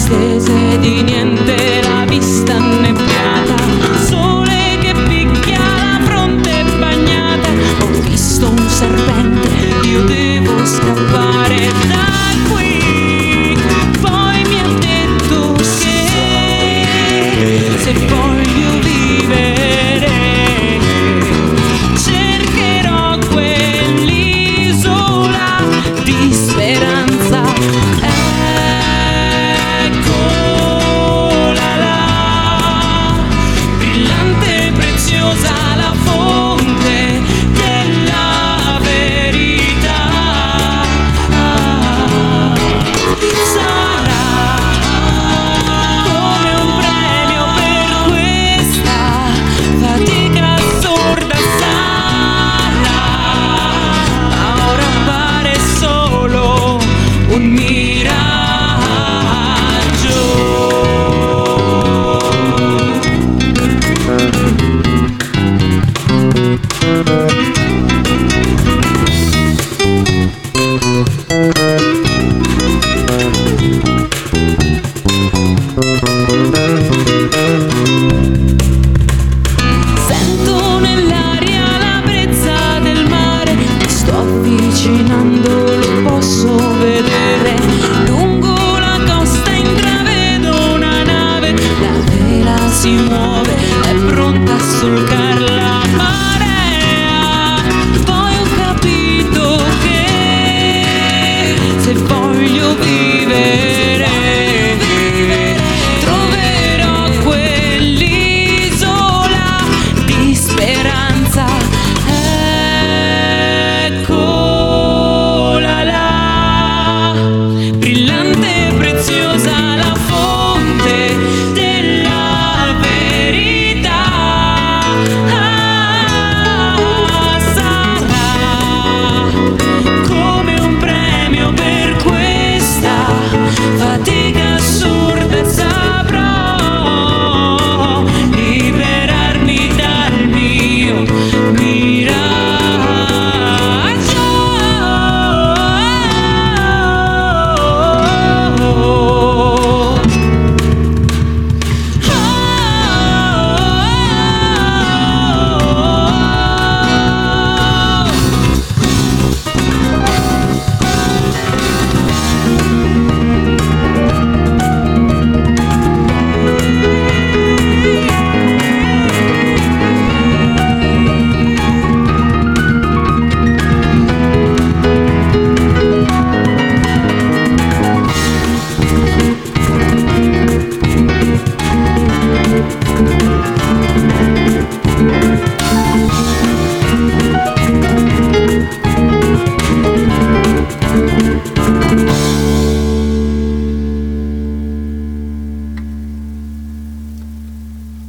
attese di niente, la vista annebbiata, sole che picchia, la fronte bagnata. Ho visto un serpente, io devo scappare da qui. Poi mi ha detto che se voglio vivere cercherò quell'isola di speranza. Eccola là, brillante e preziosa, la fonte della verità. Sarà come un premio per questa fatica assurda, sarà, ma ora pare solo un miraggio. Sento nell'aria la brezza del mare, mi sto avvicinando, lo posso vedere. Lungo la costa intravedo una nave, la vela si muove, è pronta a solcar la marea. Poi ho capito che se voglio vivere troverò quell'isola di speranza. Eccola là, brillante e preziosa, la fonte della verità. Sarà come un premio per questa fatica assurda, saprò liberarmi dal mio miraggio.